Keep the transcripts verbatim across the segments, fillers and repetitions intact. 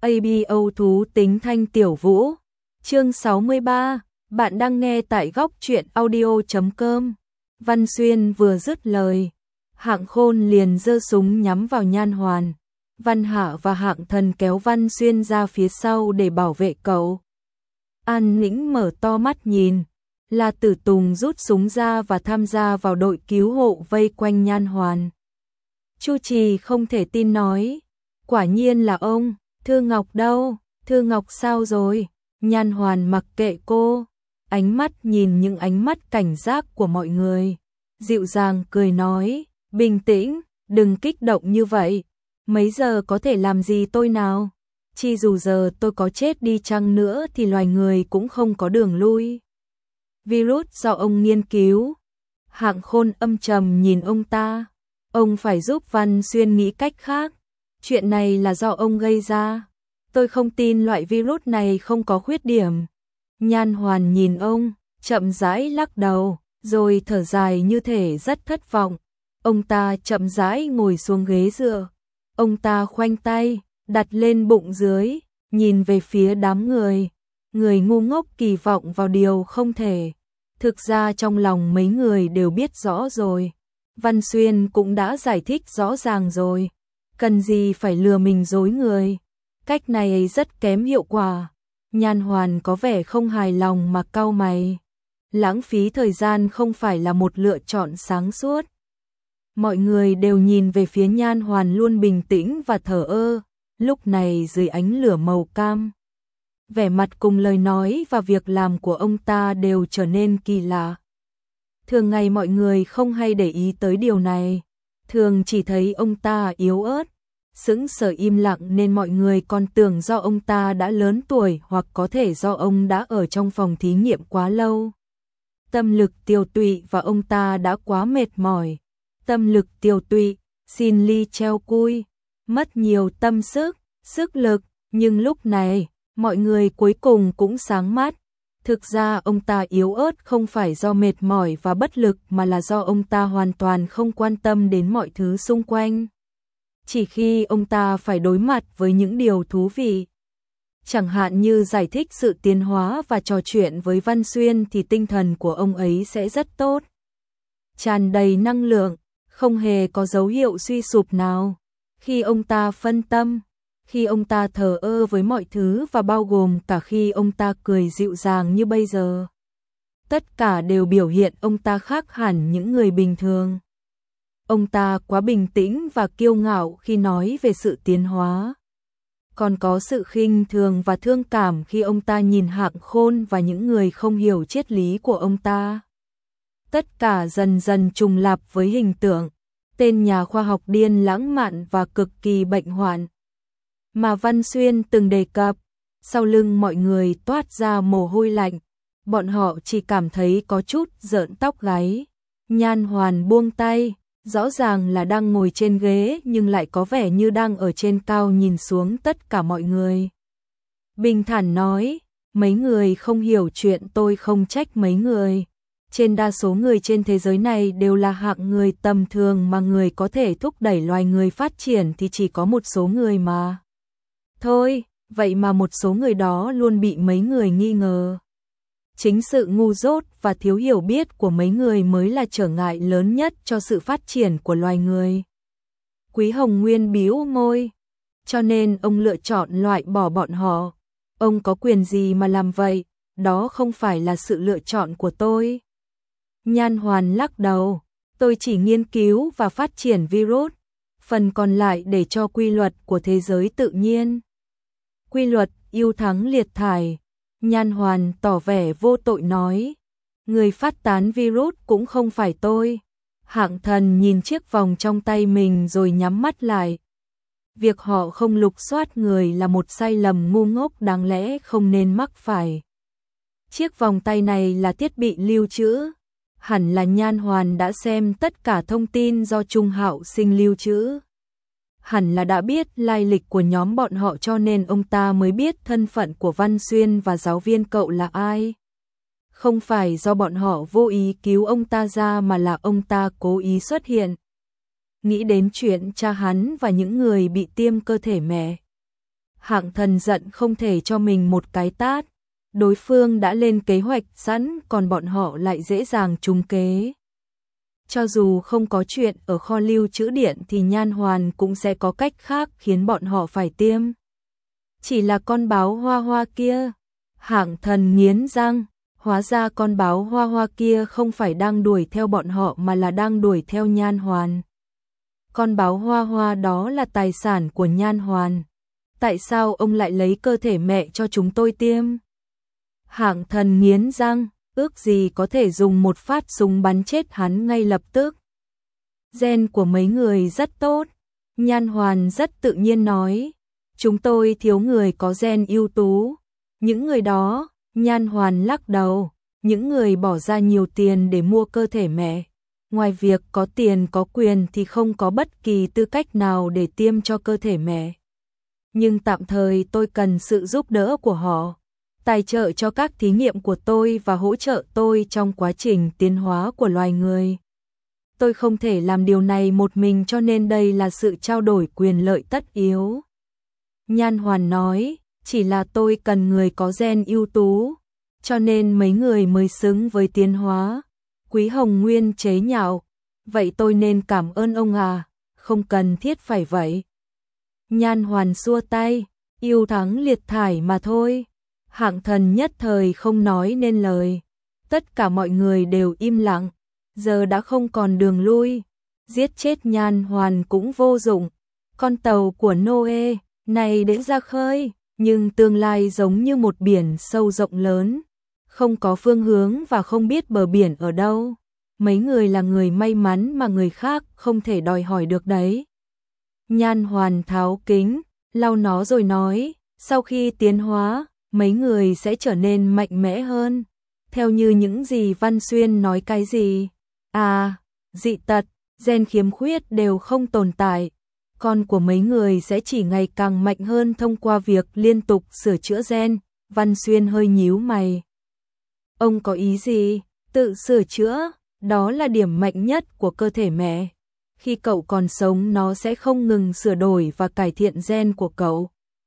a bê o thú tính thanh tiểu vũ. Chương sáu mươi ba, bạn đang nghe tại góc truyện audio chấm com. Văn Xuyên vừa dứt lời, Hạng Khôn liền giơ súng nhắm vào Nhan Hoàn. Văn Hạ và Hạng Thần kéo Văn Xuyên ra phía sau để bảo vệ cậu. An Nĩnh mở to mắt nhìn, La Tử Tùng rút súng ra và tham gia vào đội cứu hộ vây quanh Nhan Hoàn. Chu Trì không thể tin nói, quả nhiên là ông, Thư Ngọc đâu, Thư Ngọc sao rồi? Nhan Hoàn mặc kệ cô, ánh mắt nhìn những ánh mắt cảnh giác của mọi người, dịu dàng cười nói, bình tĩnh, đừng kích động như vậy, mấy giờ có thể làm gì tôi nào? Chi dù giờ tôi có chết đi chăng nữa thì loài người cũng không có đường lui. Virus do ông nghiên cứu. Hạng Khôn âm trầm nhìn ông ta, ông phải giúp Văn Xuyên nghĩ cách khác, chuyện này là do ông gây ra. Tôi không tin loại virus này không có khuyết điểm. Nhan Hoàn nhìn ông, chậm rãi lắc đầu, rồi thở dài như thể rất thất vọng. Ông ta chậm rãi ngồi xuống ghế dựa. Ông ta khoanh tay, đặt lên bụng dưới, nhìn về phía đám người. Người ngu ngốc kỳ vọng vào điều không thể. Thực ra trong lòng mấy người đều biết rõ rồi. Văn Xuyên cũng đã giải thích rõ ràng rồi. Cần gì phải lừa mình dối người. Cách này rất kém hiệu quả. Nhan Hoàn có vẻ không hài lòng mà cau mày. Lãng phí thời gian không phải là một lựa chọn sáng suốt. Mọi người đều nhìn về phía Nhan Hoàn luôn bình tĩnh và thờ ơ, lúc này dưới ánh lửa màu cam. Vẻ mặt cùng lời nói và việc làm của ông ta đều trở nên kỳ lạ. Thường ngày mọi người không hay để ý tới điều này, thường chỉ thấy ông ta yếu ớt, sững sờ im lặng nên mọi người còn tưởng do ông ta đã lớn tuổi hoặc có thể do ông đã ở trong phòng thí nghiệm quá lâu. Tâm lực tiêu tụy và ông ta đã quá mệt mỏi. Tâm lực tiêu tụy, xin ly treo cui, mất nhiều tâm sức, sức lực, nhưng lúc này, mọi người cuối cùng cũng sáng mắt. Thực ra ông ta yếu ớt không phải do mệt mỏi và bất lực mà là do ông ta hoàn toàn không quan tâm đến mọi thứ xung quanh. Chỉ khi ông ta phải đối mặt với những điều thú vị, chẳng hạn như giải thích sự tiến hóa và trò chuyện với Văn Xuyên thì tinh thần của ông ấy sẽ rất tốt. Tràn đầy năng lượng, không hề có dấu hiệu suy sụp nào. Khi ông ta phân tâm, khi ông ta thờ ơ với mọi thứ và bao gồm cả khi ông ta cười dịu dàng như bây giờ. Tất cả đều biểu hiện ông ta khác hẳn những người bình thường. Ông ta quá bình tĩnh và kiêu ngạo khi nói về sự tiến hóa. Còn có sự khinh thường và thương cảm khi ông ta nhìn Hạng Khôn và những người không hiểu triết lý của ông ta. Tất cả dần dần trùng lặp với hình tượng, tên nhà khoa học điên lãng mạn và cực kỳ bệnh hoạn mà Văn Xuyên từng đề cập. Sau lưng mọi người toát ra mồ hôi lạnh, bọn họ chỉ cảm thấy có chút rợn tóc gáy. Nhan Hoàn buông tay, rõ ràng là đang ngồi trên ghế nhưng lại có vẻ như đang ở trên cao nhìn xuống tất cả mọi người. Bình thản nói, mấy người không hiểu chuyện tôi không trách mấy người. Trên đa số người trên thế giới này đều là hạng người tầm thường mà người có thể thúc đẩy loài người phát triển thì chỉ có một số người mà. Thôi, vậy mà một số người đó luôn bị mấy người nghi ngờ. Chính sự ngu dốt và thiếu hiểu biết của mấy người mới là trở ngại lớn nhất cho sự phát triển của loài người. Quý Hồng Nguyên bĩu môi, cho nên ông lựa chọn loại bỏ bọn họ. Ông có quyền gì mà làm vậy, đó không phải là sự lựa chọn của tôi. Nhan Hoàn lắc đầu, tôi chỉ nghiên cứu và phát triển virus, phần còn lại để cho quy luật của thế giới tự nhiên. Quy luật ưu thắng liệt thải. Nhan Hoàn tỏ vẻ vô tội nói, người phát tán virus cũng không phải tôi. Hạng Thần nhìn chiếc vòng trong tay mình rồi nhắm mắt lại. Việc họ không lục soát người là một sai lầm ngu ngốc đáng lẽ không nên mắc phải. Chiếc vòng tay này là thiết bị lưu trữ. Hẳn là Nhan Hoàn đã xem tất cả thông tin do Trung Hạo Sinh lưu trữ. Hẳn là đã biết lai lịch của nhóm bọn họ cho nên ông ta mới biết thân phận của Văn Xuyên và giáo viên cậu là ai. Không phải do bọn họ vô ý cứu ông ta ra mà là ông ta cố ý xuất hiện. Nghĩ đến chuyện cha hắn và những người bị tiêm cơ thể mẹ. Hạng Thần giận không thể cho mình một cái tát. Đối phương đã lên kế hoạch sẵn, còn bọn họ lại dễ dàng trúng kế. Cho dù không có chuyện ở kho lưu trữ điện thì Nhan Hoàn cũng sẽ có cách khác khiến bọn họ phải tiêm. Chỉ là con báo hoa hoa kia. Hạng Thần nghiến răng, hóa ra con báo hoa hoa kia không phải đang đuổi theo bọn họ mà là đang đuổi theo Nhan Hoàn. Con báo hoa hoa đó là tài sản của Nhan Hoàn. Tại sao ông lại lấy cơ thể mẹ cho chúng tôi tiêm? Hạng Thần nghiến răng, ước gì có thể dùng một phát súng bắn chết hắn ngay lập tức. Gen của mấy người rất tốt. Nhan Hoàn rất tự nhiên nói, chúng tôi thiếu người có gen ưu tú. Những người đó, Nhan Hoàn lắc đầu, những người bỏ ra nhiều tiền để mua cơ thể mẹ. Ngoài việc có tiền có quyền thì không có bất kỳ tư cách nào để tiêm cho cơ thể mẹ. Nhưng tạm thời tôi cần sự giúp đỡ của họ, tài trợ cho các thí nghiệm của tôi và hỗ trợ tôi trong quá trình tiến hóa của loài người. Tôi không thể làm điều này một mình cho nên đây là sự trao đổi quyền lợi tất yếu. Nhan Hoàn nói, chỉ là tôi cần người có gen ưu tú, cho nên mấy người mới xứng với tiến hóa. Quý Hồng Nguyên chế nhạo, vậy tôi nên cảm ơn ông à, không cần thiết phải vậy. Nhan Hoàn xua tay, yêu thắng liệt thải mà thôi. Hạng Thần nhất thời không nói nên lời. Tất cả mọi người đều im lặng, giờ đã không còn đường lui. Giết chết Nhan Hoàn cũng vô dụng. Con tàu của Noe này đến ra khơi, nhưng tương lai giống như một biển sâu rộng lớn, không có phương hướng và không biết bờ biển ở đâu. Mấy người là người may mắn mà người khác không thể đòi hỏi được đấy. Nhan Hoàn tháo kính, lau nó rồi nói, sau khi tiến hóa, mấy người sẽ trở nên mạnh mẽ hơn. Theo như những gì Văn Xuyên nói cái gì? À, dị tật, gen khiếm khuyết đều không tồn tại. Con của mấy người sẽ chỉ ngày càng mạnh hơn thông qua việc liên tục sửa chữa gen. Văn Xuyên hơi nhíu mày. Ông có ý gì? Tự sửa chữa, đó là điểm mạnh nhất của cơ thể mẹ. Khi cậu còn sống nó sẽ không ngừng sửa đổi và cải thiện gen của cậu.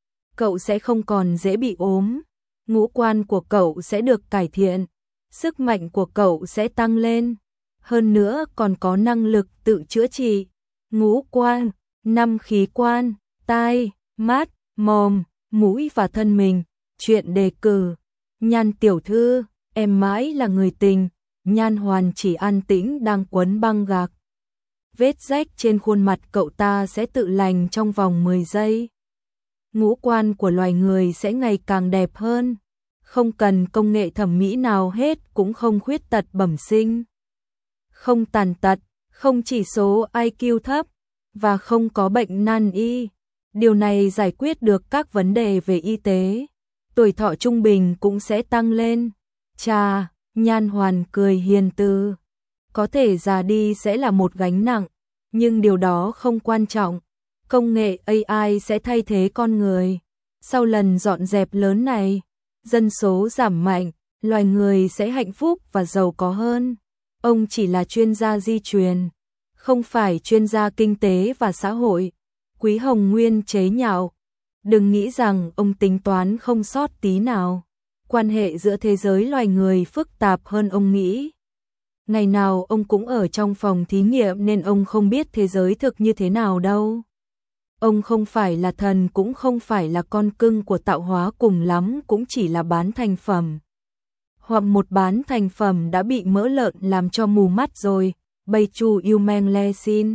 Cậu sẽ không còn dễ bị ốm, ngũ quan của cậu sẽ được cải thiện, sức mạnh của cậu sẽ tăng lên. Hơn nữa còn có năng lực tự chữa trị. Ngũ quan, năm khí quan, tai, mắt, mồm, mũi và thân mình. Chuyện đề cử. Nhan tiểu thư, em mãi là người tình. Nhan Hoàn chỉ an tĩnh đang quấn băng gạc. Vết rách trên khuôn mặt cậu ta sẽ tự lành trong vòng mười giây. Ngũ quan của loài người sẽ ngày càng đẹp hơn. Không cần công nghệ thẩm mỹ nào hết, cũng không khuyết tật bẩm sinh. Không tàn tật, không chỉ số i kiu thấp, và không có bệnh nan y. Điều này giải quyết được các vấn đề về y tế. Tuổi thọ trung bình cũng sẽ tăng lên. Chà, Nhan Hoàn cười hiền từ. Có thể già đi sẽ là một gánh nặng, nhưng điều đó không quan trọng. Công nghệ a i sẽ thay thế con người. Sau lần dọn dẹp lớn này, dân số giảm mạnh, loài người sẽ hạnh phúc và giàu có hơn. Ông chỉ là chuyên gia di truyền, không phải chuyên gia kinh tế và xã hội. Quý Hồng Nguyên chế nhạo. Đừng nghĩ rằng ông tính toán không sót tí nào. Quan hệ giữa thế giới loài người phức tạp hơn ông nghĩ. Ngày nào ông cũng ở trong phòng thí nghiệm nên ông không biết thế giới thực như thế nào đâu. Ông không phải là thần cũng không phải là con cưng của tạo hóa, cùng lắm cũng chỉ là bán thành phẩm. Hoặc một bán thành phẩm đã bị mỡ lợn làm cho mù mắt rồi. Bây chu yêu men le xin.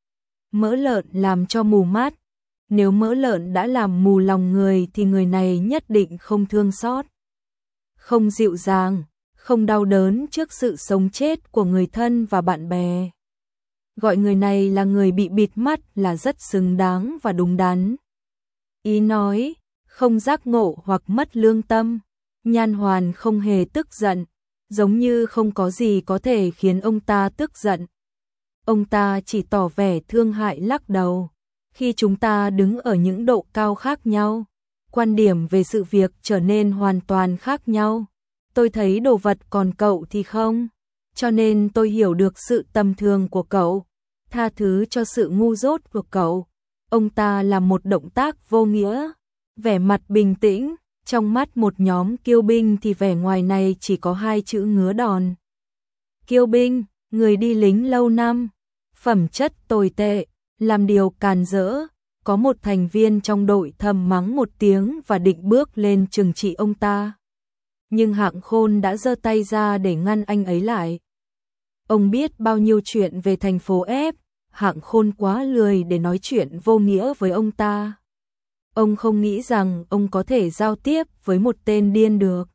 Mỡ lợn làm cho mù mắt. Nếu mỡ lợn đã làm mù lòng người thì người này nhất định không thương xót, không dịu dàng, không đau đớn trước sự sống chết của người thân và bạn bè. Gọi người này là người bị bịt mắt là rất xứng đáng và đúng đắn. Ý nói, không giác ngộ hoặc mất lương tâm. Nhan Hoàn không hề tức giận, giống như không có gì có thể khiến ông ta tức giận. Ông ta chỉ tỏ vẻ thương hại lắc đầu. Khi chúng ta đứng ở những độ cao khác nhau, quan điểm về sự việc trở nên hoàn toàn khác nhau. Tôi thấy đồ vật còn cậu thì không, cho nên tôi hiểu được sự tầm thường của cậu, tha thứ cho sự ngu dốt của cậu. Ông ta làm một động tác vô nghĩa, vẻ mặt bình tĩnh, trong mắt một nhóm kiêu binh thì vẻ ngoài này chỉ có hai chữ ngứa đòn. Kiêu binh, người đi lính lâu năm, phẩm chất tồi tệ, làm điều càn rỡ, có một thành viên trong đội thầm mắng một tiếng và định bước lên trừng trị ông ta. Nhưng Hạng Khôn đã giơ tay ra để ngăn anh ấy lại. Ông biết bao nhiêu chuyện về thành phố F, Hạng Khôn quá lười để nói chuyện vô nghĩa với ông ta. Ông không nghĩ rằng ông có thể giao tiếp với một tên điên được.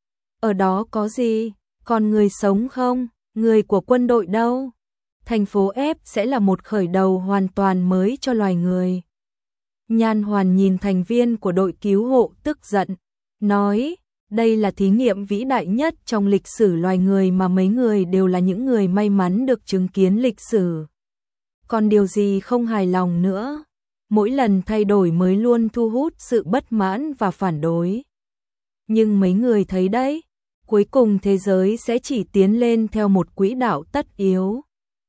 Ở đó có gì? Còn người sống không? Người của quân đội đâu? Thành phố F sẽ là một khởi đầu hoàn toàn mới cho loài người. Nhan Hoàn nhìn thành viên của đội cứu hộ tức giận, nói, đây là thí nghiệm vĩ đại nhất trong lịch sử loài người mà mấy người đều là những người may mắn được chứng kiến lịch sử. Còn điều gì không hài lòng nữa? Mỗi lần thay đổi mới luôn thu hút sự bất mãn và phản đối. Nhưng mấy người thấy đấy, cuối cùng thế giới sẽ chỉ tiến lên theo một quỹ đạo tất yếu.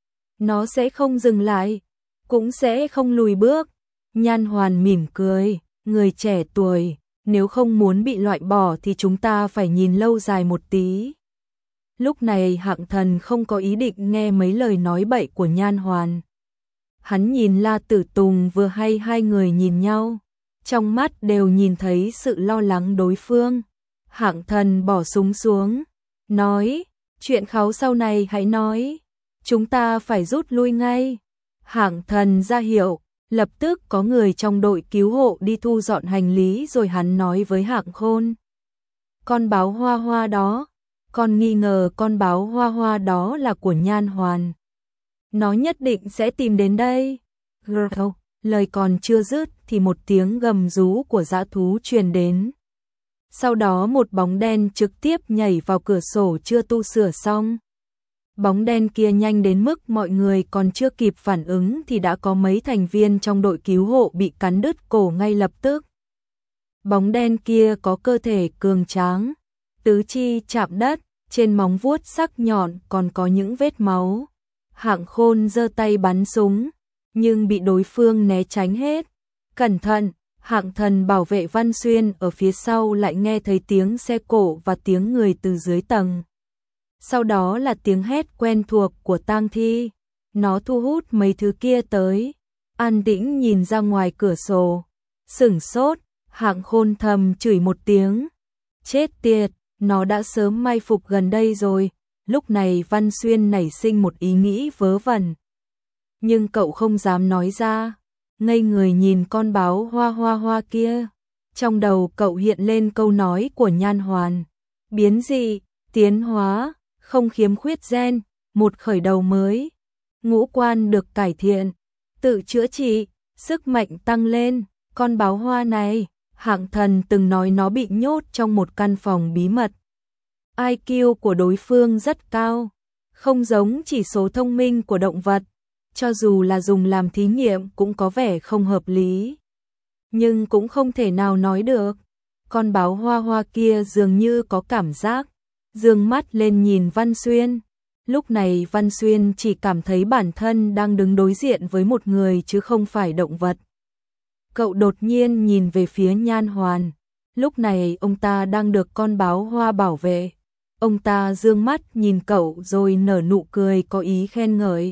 Nó sẽ không dừng lại, cũng sẽ không lùi bước. Nhan Hoàn mỉm cười, người trẻ tuổi, nếu không muốn bị loại bỏ thì chúng ta phải nhìn lâu dài một tí. Lúc này Hạng Thần không có ý định nghe mấy lời nói bậy của Nhan Hoàn. Hắn nhìn La Tử Tùng vừa hay hai người nhìn nhau, trong mắt đều nhìn thấy sự lo lắng đối phương. Hạng Thần bỏ súng xuống, nói, chuyện kháu sau này hãy nói, chúng ta phải rút lui ngay. Hạng Thần ra hiệu, lập tức có người trong đội cứu hộ đi thu dọn hành lý rồi hắn nói với Hạng Khôn. Con báo hoa hoa đó, con nghi ngờ con báo hoa hoa đó là của Nhan Hoàn. Nó nhất định sẽ tìm đến đây. Gâu, lời còn chưa dứt thì một tiếng gầm rú của dã thú truyền đến. Sau đó một bóng đen trực tiếp nhảy vào cửa sổ chưa tu sửa xong. Bóng đen kia nhanh đến mức mọi người còn chưa kịp phản ứng thì đã có mấy thành viên trong đội cứu hộ bị cắn đứt cổ ngay lập tức. Bóng đen kia có cơ thể cường tráng, tứ chi chạm đất, trên móng vuốt sắc nhọn còn có những vết máu. Hạng Khôn giơ tay bắn súng, nhưng bị đối phương né tránh hết. Cẩn thận, Hạng Thần bảo vệ Văn Xuyên ở phía sau lại nghe thấy tiếng xe cộ và tiếng người từ dưới tầng. Sau đó là tiếng hét quen thuộc của tang thi. Nó thu hút mấy thứ kia tới. An Tĩnh nhìn ra ngoài cửa sổ, sửng sốt, Hạng Khôn thầm chửi một tiếng. Chết tiệt, nó đã sớm mai phục gần đây rồi. Lúc này Văn Xuyên nảy sinh một ý nghĩ vớ vẩn. Nhưng cậu không dám nói ra, ngây người nhìn con báo hoa hoa hoa kia. Trong đầu cậu hiện lên câu nói của Nhan Hoàn. Biến dị, tiến hóa, không khiếm khuyết gen, một khởi đầu mới. Ngũ quan được cải thiện, tự chữa trị, sức mạnh tăng lên. Con báo hoa này, Hạng Thần từng nói nó bị nhốt trong một căn phòng bí mật. i kiu của đối phương rất cao, không giống chỉ số thông minh của động vật, cho dù là dùng làm thí nghiệm cũng có vẻ không hợp lý. Nhưng cũng không thể nào nói được, con báo hoa hoa kia dường như có cảm giác, dương mắt lên nhìn Văn Xuyên. Lúc này Văn Xuyên chỉ cảm thấy bản thân đang đứng đối diện với một người chứ không phải động vật. Cậu đột nhiên nhìn về phía Nhan Hoàn, lúc này ông ta đang được con báo hoa bảo vệ. Ông ta dương mắt nhìn cậu rồi nở nụ cười có ý khen ngợi.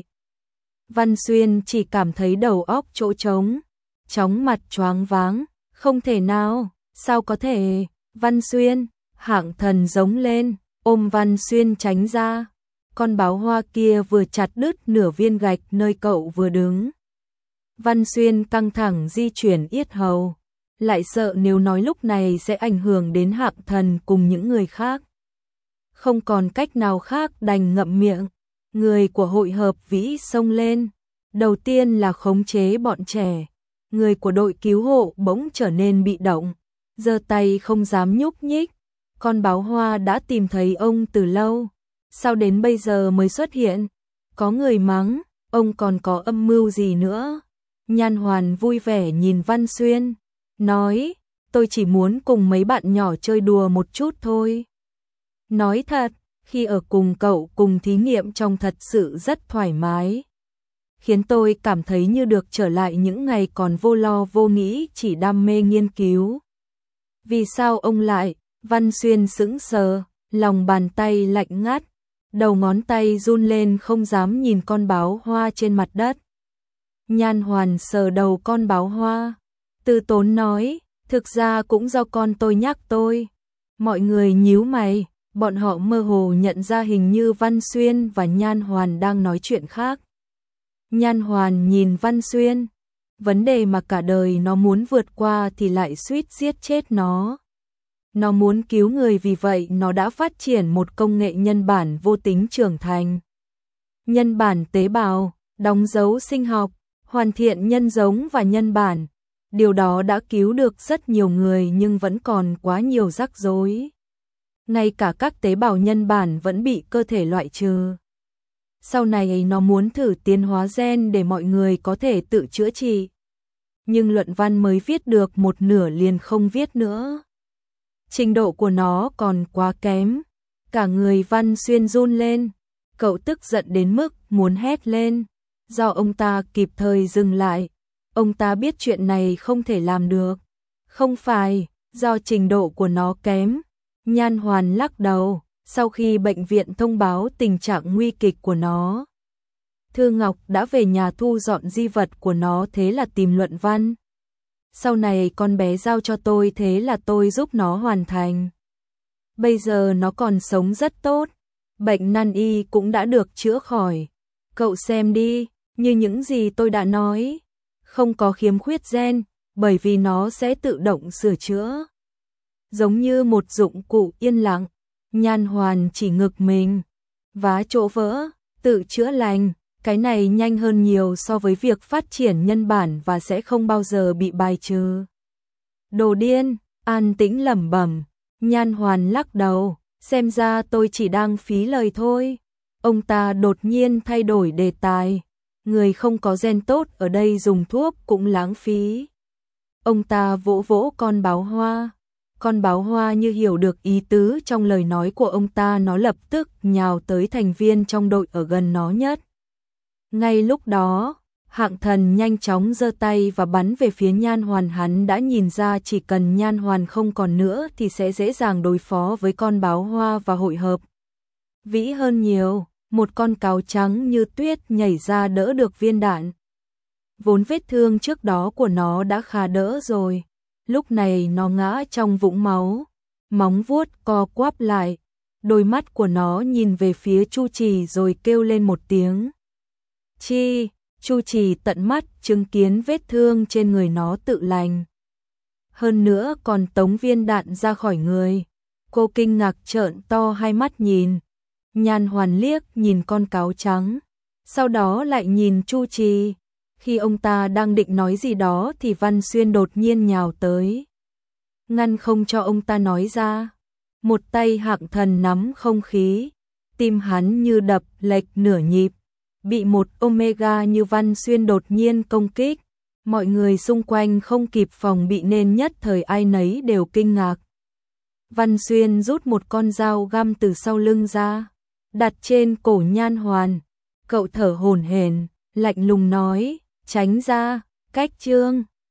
Văn Xuyên chỉ cảm thấy đầu óc chỗ trống, chóng mặt choáng váng, không thể nào, sao có thể, Văn Xuyên, Hạng Thần giống lên, ôm Văn Xuyên tránh ra. Con báo hoa kia vừa chặt đứt nửa viên gạch nơi cậu vừa đứng. Văn Xuyên căng thẳng di chuyển yết hầu, lại sợ nếu nói lúc này sẽ ảnh hưởng đến Hạng Thần cùng những người khác. Không còn cách nào khác đành ngậm miệng. Người của hội hợp vĩ xông lên, đầu tiên là khống chế bọn trẻ. Người của đội cứu hộ bỗng trở nên bị động, giơ tay không dám nhúc nhích. Con báo hoa đã tìm thấy ông từ lâu, sao đến bây giờ mới xuất hiện? Có người mắng, ông còn có âm mưu gì nữa? Nhan Hoàn vui vẻ nhìn Văn Xuyên, nói, tôi chỉ muốn cùng mấy bạn nhỏ chơi đùa một chút thôi. Nói thật, khi ở cùng cậu cùng thí nghiệm trông thật sự rất thoải mái. Khiến tôi cảm thấy như được trở lại những ngày còn vô lo vô nghĩ chỉ đam mê nghiên cứu. Vì sao ông lại? Văn Xuyên sững sờ, lòng bàn tay lạnh ngắt, đầu ngón tay run lên không dám nhìn con báo hoa trên mặt đất. Nhan Hoàn sờ đầu con báo hoa, từ tốn nói, thực ra cũng do con tôi nhắc tôi. Mọi người nhíu mày, bọn họ mơ hồ nhận ra hình như Văn Xuyên và Nhan Hoàn đang nói chuyện khác. Nhan Hoàn nhìn Văn Xuyên, vấn đề mà cả đời nó muốn vượt qua thì lại suýt giết chết nó. Nó muốn cứu người, vì vậy nó đã phát triển một công nghệ nhân bản vô tính trưởng thành. Nhân bản tế bào, đóng dấu sinh học, hoàn thiện nhân giống và nhân bản. Điều đó đã cứu được rất nhiều người nhưng vẫn còn quá nhiều rắc rối. Ngay cả các tế bào nhân bản vẫn bị cơ thể loại trừ. Sau này nó muốn thử tiến hóa gen để mọi người có thể tự chữa trị. Nhưng luận văn mới viết được một nửa liền không viết nữa. Trình độ của nó còn quá kém. Cả người Văn Xuyên run lên. Cậu tức giận đến mức muốn hét lên. Do ông ta kịp thời dừng lại. Ông ta biết chuyện này không thể làm được. Không phải, do trình độ của nó kém. Nhan Hoàn lắc đầu, sau khi bệnh viện thông báo tình trạng nguy kịch của nó. Thư Ngọc đã về nhà thu dọn di vật của nó, thế là tìm luận văn. Sau này con bé giao cho tôi, thế là tôi giúp nó hoàn thành. Bây giờ nó còn sống rất tốt, bệnh nan y cũng đã được chữa khỏi. Cậu xem đi, như những gì tôi đã nói, không có khiếm khuyết gen, bởi vì nó sẽ tự động sửa chữa. Giống như một dụng cụ yên lặng, Nhan Hoàn chỉ ngực mình, vá chỗ vỡ, tự chữa lành. Cái này nhanh hơn nhiều so với việc phát triển nhân bản và sẽ không bao giờ bị bài trừ. Đồ điên, An Tĩnh lẩm bẩm. Nhan Hoàn lắc đầu, xem ra tôi chỉ đang phí lời thôi. Ông ta đột nhiên thay đổi đề tài. Người không có gen tốt ở đây dùng thuốc cũng lãng phí. Ông ta vỗ vỗ con báo hoa. Con báo hoa như hiểu được ý tứ trong lời nói của ông ta, nó lập tức nhào tới thành viên trong đội ở gần nó nhất. Ngay lúc đó, Hạng Thần nhanh chóng giơ tay và bắn về phía Nhan Hoàn. Hắn đã nhìn ra chỉ cần Nhan Hoàn không còn nữa thì sẽ dễ dàng đối phó với con báo hoa và hội hợp. Vĩ hơn nhiều, một con cáo trắng như tuyết nhảy ra đỡ được viên đạn. Vốn vết thương trước đó của nó đã khá đỡ rồi, lúc này nó ngã trong vũng máu, móng vuốt co quắp lại, đôi mắt của nó nhìn về phía Chu Trì rồi kêu lên một tiếng. Chi, Chu Trì tận mắt chứng kiến vết thương trên người nó tự lành. Hơn nữa còn tống viên đạn ra khỏi người. Cô kinh ngạc trợn to hai mắt nhìn. Nhan Hoàn liếc nhìn con cáo trắng, sau đó lại nhìn Chu Trì. Khi ông ta đang định nói gì đó thì Văn Xuyên đột nhiên nhào tới, ngăn không cho ông ta nói ra. Một tay Hạng Thần nắm không khí, tim hắn như đập lệch nửa nhịp. Bị một Omega như Văn Xuyên đột nhiên công kích, mọi người xung quanh không kịp phòng bị nên nhất thời ai nấy đều kinh ngạc. Văn Xuyên rút một con dao găm từ sau lưng ra, đặt trên cổ Nhan Hoàn. Cậu thở hổn hển, lạnh lùng nói, tránh ra, Cách Trương.